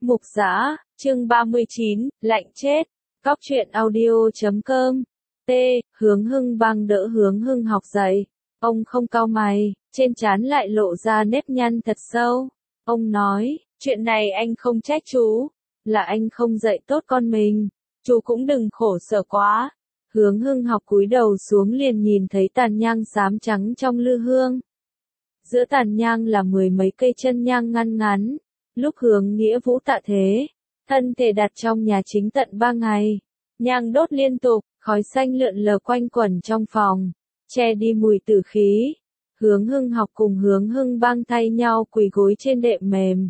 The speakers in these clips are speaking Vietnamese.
Mục Giã, chương 39, lạnh chết. Cóc truyện audio.com. T. Hướng Hưng Bang đỡ Hướng Hưng học dậy. Ông không cau mày, trên trán lại lộ ra nếp nhăn thật sâu. Ông nói, chuyện này anh không trách chú, là anh không dạy tốt con mình. Chú cũng đừng khổ sở quá. Hướng Hưng học cúi đầu xuống liền nhìn thấy tàn nhang xám trắng trong lư hương. Giữa tàn nhang là 10 mấy cây chân nhang ngăn ngắn. Lúc Hướng Nghĩa Vũ tạ thế, thân thể đặt trong nhà chính tận 3 ngày. Nhang đốt liên tục, khói xanh lượn lờ quanh quẩn trong phòng, che đi mùi tử khí. Hướng Hưng học cùng Hướng Hưng Bang thay nhau quỳ gối trên đệm mềm,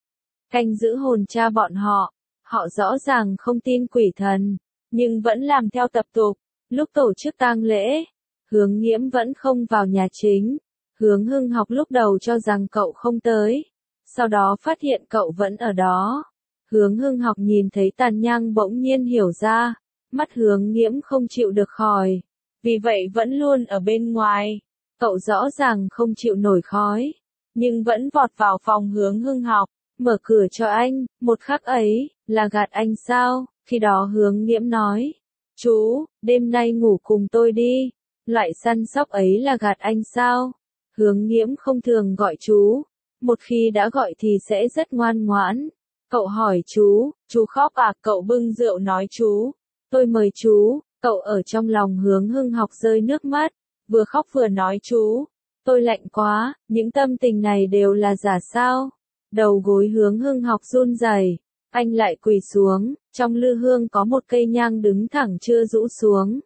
canh giữ hồn cha bọn họ. Họ rõ ràng không tin quỷ thần, nhưng vẫn làm theo tập tục. Lúc tổ chức tang lễ, Hướng Nghiễm vẫn không vào nhà chính. Hướng Hưng học lúc đầu cho rằng cậu không tới, sau đó phát hiện cậu vẫn ở đó. Hướng Hưng học nhìn thấy tàn nhang bỗng nhiên hiểu ra, mắt Hướng Nghiễm không chịu được khỏi, vì vậy vẫn luôn ở bên ngoài. Cậu rõ ràng không chịu nổi khói, nhưng vẫn vọt vào phòng Hướng Hưng học, mở cửa cho anh. Một khắc ấy, là gạt anh sao? Khi đó Hướng Nghiễm nói, chú, đêm nay ngủ cùng tôi đi. Loại săn sóc ấy là gạt anh sao? Hướng Nghiễm không thường gọi chú, một khi đã gọi thì sẽ rất ngoan ngoãn. Cậu hỏi chú khóc à? Cậu bưng rượu nói chú, tôi mời chú. Cậu ở trong lòng Hướng Hưng học rơi nước mắt, vừa khóc vừa nói chú, tôi lạnh quá. Những tâm tình này đều là giả sao? Đầu gối Hướng Hưng học run rẩy, anh lại quỳ xuống. Trong lư hương có một cây nhang đứng thẳng chưa rũ xuống.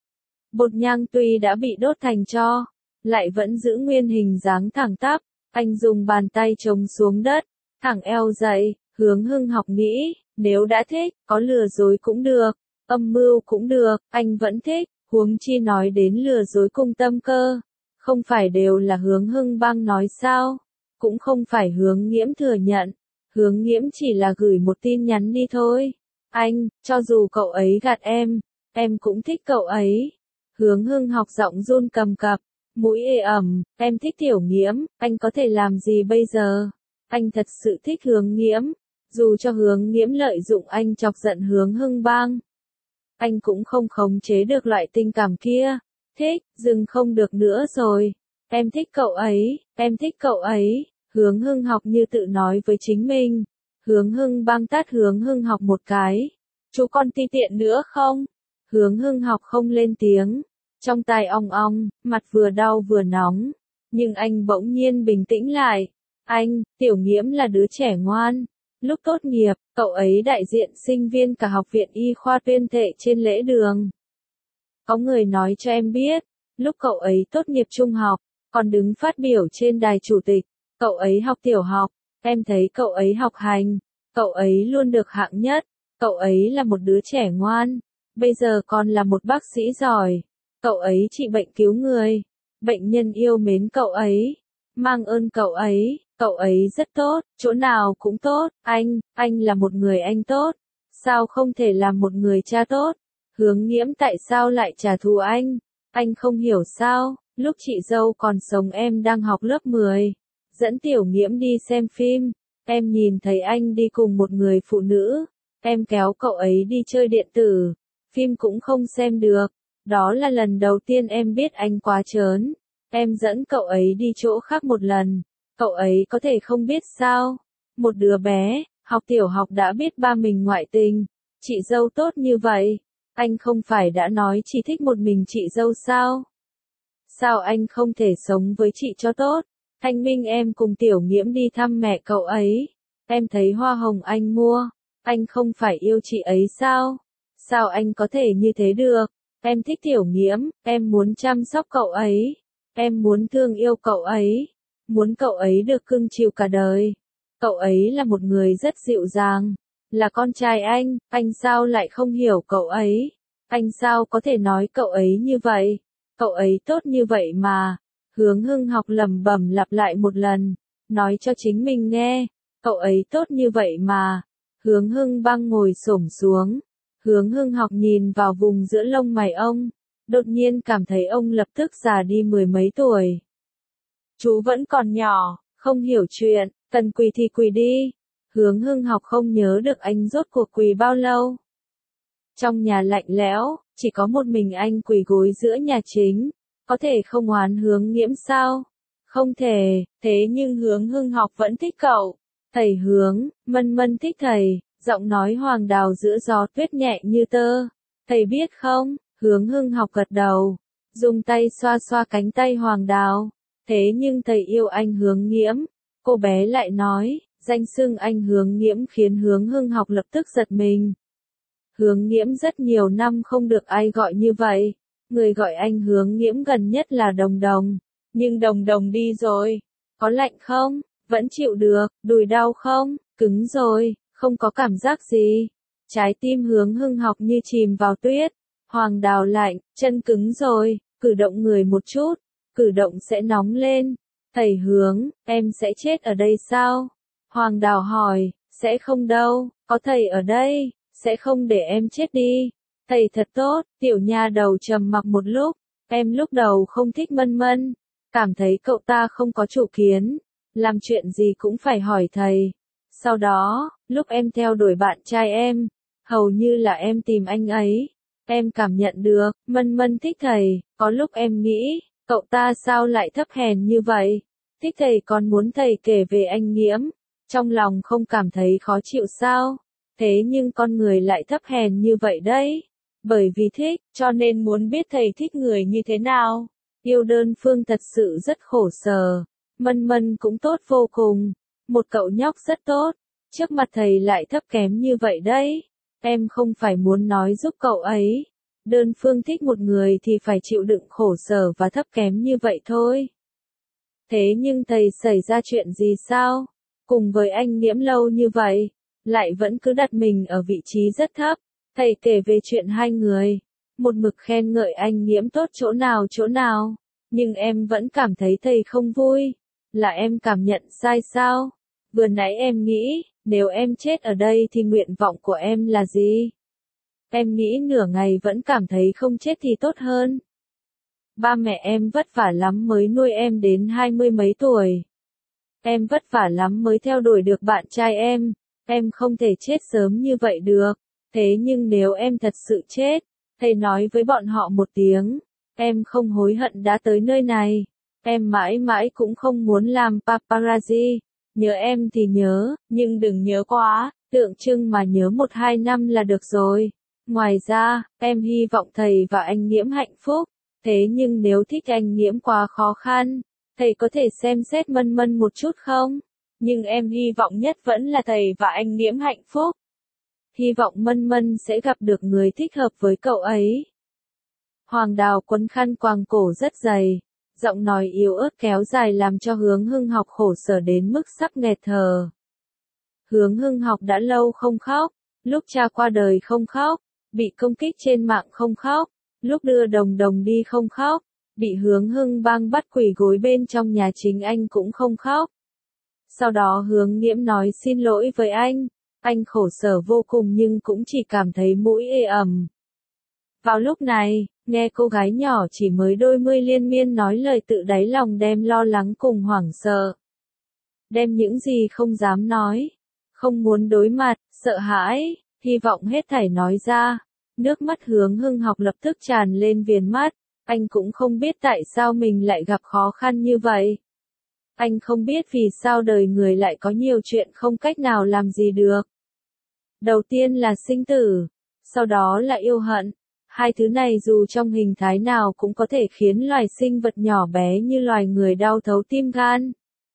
Bột nhang tuy đã bị đốt thành tro, lại vẫn giữ nguyên hình dáng thẳng tắp. Anh dùng bàn tay chống xuống đất, thẳng eo dậy. Hướng Hưng học nghĩ, nếu đã thích, có lừa dối cũng được, âm mưu cũng được, anh vẫn thích. Huống chi nói đến lừa dối cung tâm cơ, không phải đều là Hướng Hưng Bang nói sao? Cũng không phải Hướng Nghiễm thừa nhận, Hướng Nghiễm chỉ là gửi một tin nhắn đi thôi. Anh, cho dù cậu ấy gạt em cũng thích cậu ấy. Hướng Hưng học giọng run cầm cập, mũi ê ẩm, em thích Tiểu Nghiễm, anh có thể làm gì bây giờ? Anh thật sự thích Hướng Nghiễm, dù cho Hướng Nghiễm lợi dụng anh chọc giận Hướng Hưng Bang, anh cũng không khống chế được loại tình cảm kia. Thích, dừng không được nữa rồi. Em thích cậu ấy, em thích cậu ấy. Hướng Hưng học như tự nói với chính mình. Hướng Hưng Bang tát Hướng Hưng học một cái. Chú còn ti tiện nữa không? Hướng Hưng học không lên tiếng, trong tai ong ong, mặt vừa đau vừa nóng. Nhưng anh bỗng nhiên bình tĩnh lại. Anh, Tiểu Nghiễm là đứa trẻ ngoan. Lúc tốt nghiệp, cậu ấy đại diện sinh viên cả học viện y khoa tuyên thệ trên lễ đường. Có người nói cho em biết, lúc cậu ấy tốt nghiệp trung học, còn đứng phát biểu trên đài chủ tịch. Cậu ấy học tiểu học, em thấy cậu ấy học hành, cậu ấy luôn được hạng nhất. Cậu ấy là một đứa trẻ ngoan, bây giờ còn là một bác sĩ giỏi. Cậu ấy trị bệnh cứu người, bệnh nhân yêu mến cậu ấy, mang ơn cậu ấy. Cậu ấy rất tốt, chỗ nào cũng tốt. Anh là một người anh tốt, sao không thể làm một người cha tốt? Hướng Nghiễm tại sao lại trả thù anh? Anh không hiểu sao? Lúc chị dâu còn sống em đang học lớp 10, dẫn Tiểu Nghiễm đi xem phim. Em nhìn thấy anh đi cùng một người phụ nữ, em kéo cậu ấy đi chơi điện tử, phim cũng không xem được. Đó là lần đầu tiên em biết anh quá trớn. Em dẫn cậu ấy đi chỗ khác một lần. Cậu ấy có thể không biết sao? Một đứa bé, học tiểu học đã biết ba mình ngoại tình. Chị dâu tốt như vậy, anh không phải đã nói chỉ thích một mình chị dâu sao? Sao anh không thể sống với chị cho tốt? Thanh minh em cùng Tiểu Nghiễm đi thăm mẹ cậu ấy. Em thấy hoa hồng anh mua, anh không phải yêu chị ấy sao? Sao anh có thể như thế được? Em thích Tiểu Nghiễm, em muốn chăm sóc cậu ấy. Em muốn thương yêu cậu ấy. Muốn cậu ấy được cưng chiều cả đời. Cậu ấy là một người rất dịu dàng, là con trai anh sao lại không hiểu cậu ấy? Anh sao có thể nói cậu ấy như vậy? Cậu ấy tốt như vậy mà. Hướng Hưng học lẩm bẩm lặp lại một lần, nói cho chính mình nghe, cậu ấy tốt như vậy mà. Hướng Hưng Bang ngồi xổm xuống, Hướng Hưng học nhìn vào vùng giữa lông mày ông, đột nhiên cảm thấy ông lập tức già đi 10 mấy tuổi. Chú vẫn còn nhỏ, không hiểu chuyện, cần quỳ thì quỳ đi. Hướng Hưng học không nhớ được anh rốt cuộc quỳ bao lâu. Trong nhà lạnh lẽo, chỉ có một mình anh quỳ gối giữa nhà chính, có thể không oán Hướng Nghiễm sao? Không thể, thế nhưng Hướng Hưng học vẫn thích cậu. Thầy Hướng, Mân Mân thích thầy, giọng nói Hoàng Đào giữa gió tuyết nhẹ như tơ. Thầy biết không? Hướng Hưng học gật đầu, dùng tay xoa xoa cánh tay Hoàng Đào. Thế nhưng thầy yêu anh Hướng Nghiễm. Cô bé lại nói, danh xưng anh Hướng Nghiễm khiến Hướng Hưng học lập tức giật mình. Hướng Nghiễm rất nhiều năm không được ai gọi như vậy. Người gọi anh Hướng Nghiễm gần nhất là Đồng Đồng. Nhưng Đồng Đồng đi rồi. Có lạnh không? Vẫn chịu được. Đùi đau không? Cứng rồi. Không có cảm giác gì. Trái tim Hướng Hưng học như chìm vào tuyết. Hoàng Đào lạnh, chân cứng rồi. Cử động người một chút. Cử động sẽ nóng lên. Thầy Hướng, em sẽ chết ở đây sao? Hoàng Đào hỏi, sẽ không đâu. Có thầy ở đây. Sẽ không để em chết đi. Thầy thật tốt. Tiểu nha đầu trầm mặc một lúc. Em lúc đầu không thích Mân Mân. Cảm thấy cậu ta không có chủ kiến. Làm chuyện gì cũng phải hỏi thầy. Sau đó, lúc em theo đuổi bạn trai em, hầu như là em tìm anh ấy. Em cảm nhận được, Mân Mân thích thầy. Có lúc em nghĩ, cậu ta sao lại thấp hèn như vậy? Thích thầy còn muốn thầy kể về anh Nghiễm. Trong lòng không cảm thấy khó chịu sao? Thế nhưng con người lại thấp hèn như vậy đấy. Bởi vì thích, cho nên muốn biết thầy thích người như thế nào. Yêu đơn phương thật sự rất khổ sở. Mân Mân cũng tốt vô cùng. Một cậu nhóc rất tốt. Trước mặt thầy lại thấp kém như vậy đấy. Em không phải muốn nói giúp cậu ấy. Đơn phương thích một người thì phải chịu đựng khổ sở và thấp kém như vậy thôi. Thế nhưng thầy xảy ra chuyện gì sao? Cùng với anh Nghiễm lâu như vậy, lại vẫn cứ đặt mình ở vị trí rất thấp. Thầy kể về chuyện hai người. Một mực khen ngợi anh Nghiễm tốt chỗ nào. Nhưng em vẫn cảm thấy thầy không vui. Là em cảm nhận sai sao? Vừa nãy em nghĩ, nếu em chết ở đây thì nguyện vọng của em là gì? Em nghĩ nửa ngày vẫn cảm thấy không chết thì tốt hơn. Ba mẹ em vất vả lắm mới nuôi em đến 20 mấy tuổi. Em vất vả lắm mới theo đuổi được bạn trai em không thể chết sớm như vậy được. Thế nhưng nếu em thật sự chết, thầy nói với bọn họ một tiếng, em không hối hận đã tới nơi này. Em mãi mãi cũng không muốn làm paparazzi. Nhớ em thì nhớ, nhưng đừng nhớ quá, tượng trưng mà nhớ 1-2 năm là được rồi. Ngoài ra, em hy vọng thầy và anh Nghiễm hạnh phúc. Thế nhưng nếu thích anh Nghiễm quá khó khăn, thầy có thể xem xét Mân Mân một chút không? Nhưng em hy vọng nhất vẫn là thầy và anh Nghiễm hạnh phúc. Hy vọng Mân Mân sẽ gặp được người thích hợp với cậu ấy. Hoàng Đào quấn khăn quàng cổ rất dày. Giọng nói yếu ớt kéo dài làm cho Hướng Hưng học khổ sở đến mức sắp nghẹt thở. Hướng Hưng học đã lâu không khóc. Lúc cha qua đời không khóc. Bị công kích trên mạng không khóc. Lúc đưa Đồng Đồng đi không khóc. Bị Hướng Hưng bang bắt quỳ gối bên trong nhà chính anh cũng không khóc. Sau đó Hướng Nghiễm nói xin lỗi với anh. Anh khổ sở vô cùng nhưng cũng chỉ cảm thấy mũi ê ẩm. Vào lúc này, nghe cô gái nhỏ chỉ mới đôi mươi liên miên nói lời tự đáy lòng đem lo lắng cùng hoảng sợ. Đem những gì không dám nói, không muốn đối mặt, sợ hãi, hy vọng hết thảy nói ra. Nước mắt Hướng Hưng học lập tức tràn lên viền mắt. Anh cũng không biết tại sao mình lại gặp khó khăn như vậy. Anh không biết vì sao đời người lại có nhiều chuyện không cách nào làm gì được. Đầu tiên là sinh tử, sau đó là yêu hận. Hai thứ này dù trong hình thái nào cũng có thể khiến loài sinh vật nhỏ bé như loài người đau thấu tim gan.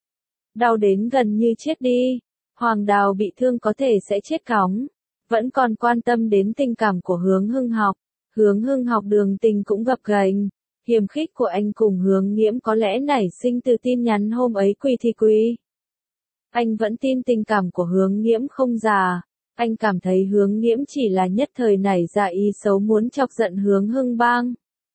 Đau đến gần như chết đi. Hoàng Đào bị thương có thể sẽ chết cóng. Vẫn còn quan tâm đến tình cảm của Hướng Hưng học. Hướng Hưng học đường tình cũng gập ghềnh. Hiềm khích của anh cùng Hướng Nghiễm có lẽ nảy sinh từ tin nhắn hôm ấy quỳ thì quỳ. Anh vẫn tin tình cảm của Hướng Nghiễm không già. Anh cảm thấy Hướng Nghiễm chỉ là nhất thời nảy ra ý xấu muốn chọc giận Hướng Hưng bang.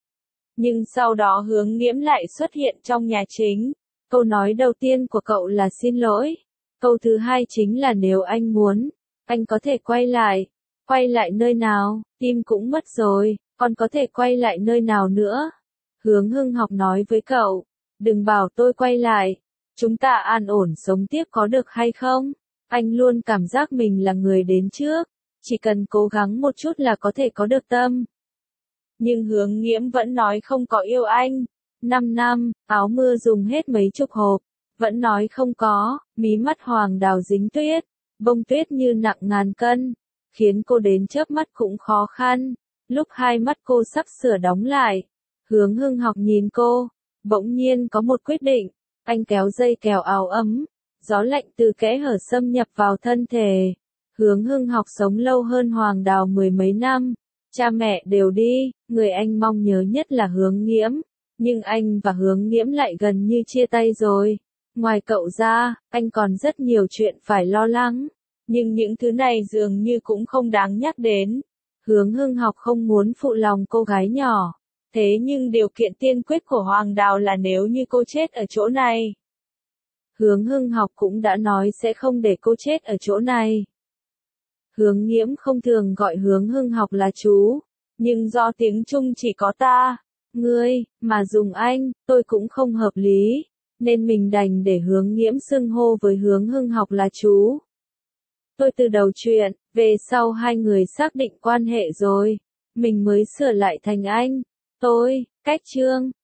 Nhưng sau đó Hướng Nghiễm lại xuất hiện trong nhà chính. Câu nói đầu tiên của cậu là xin lỗi. Câu thứ hai chính là nếu anh muốn, anh có thể quay lại. Quay lại nơi nào, tim cũng mất rồi, còn có thể quay lại nơi nào nữa? Hướng Hưng học nói với cậu, đừng bảo tôi quay lại. Chúng ta an ổn sống tiếp có được hay không? Anh luôn cảm giác mình là người đến trước, chỉ cần cố gắng một chút là có thể có được tâm. Nhưng Hướng Nghiễm vẫn nói không có yêu anh. 5 năm, áo mưa dùng hết mấy chục hộp, vẫn nói không có, mí mắt Hoàng Đào dính tuyết, bông tuyết như nặng ngàn cân, khiến cô đến chớp mắt cũng khó khăn. Lúc hai mắt cô sắp sửa đóng lại, Hướng Hưng Học nhìn cô, bỗng nhiên có một quyết định, anh kéo dây kèo áo ấm, gió lạnh từ kẽ hở xâm nhập vào thân thể. Hướng Hưng Học sống lâu hơn Hoàng Đào mười mấy năm, cha mẹ đều đi, người anh mong nhớ nhất là Hướng Nghiễm, nhưng anh và Hướng Nghiễm lại gần như chia tay rồi. Ngoài cậu ra, anh còn rất nhiều chuyện phải lo lắng, nhưng những thứ này dường như cũng không đáng nhắc đến. Hướng Hưng Học không muốn phụ lòng cô gái nhỏ, thế nhưng điều kiện tiên quyết của Hoàng Đào là nếu như cô chết ở chỗ này. Hướng Hưng Học cũng đã nói sẽ không để cô chết ở chỗ này. Hướng Nghiễm không thường gọi Hướng Hưng Học là chú, nhưng do tiếng Trung chỉ có ta, ngươi, mà dùng anh, tôi cũng không hợp lý, nên mình đành để Hướng Nghiễm xưng hô với Hướng Hưng Học là chú. Tôi từ đầu chuyện, về sau hai người xác định quan hệ rồi, mình mới sửa lại thành anh, tôi, cách Trương.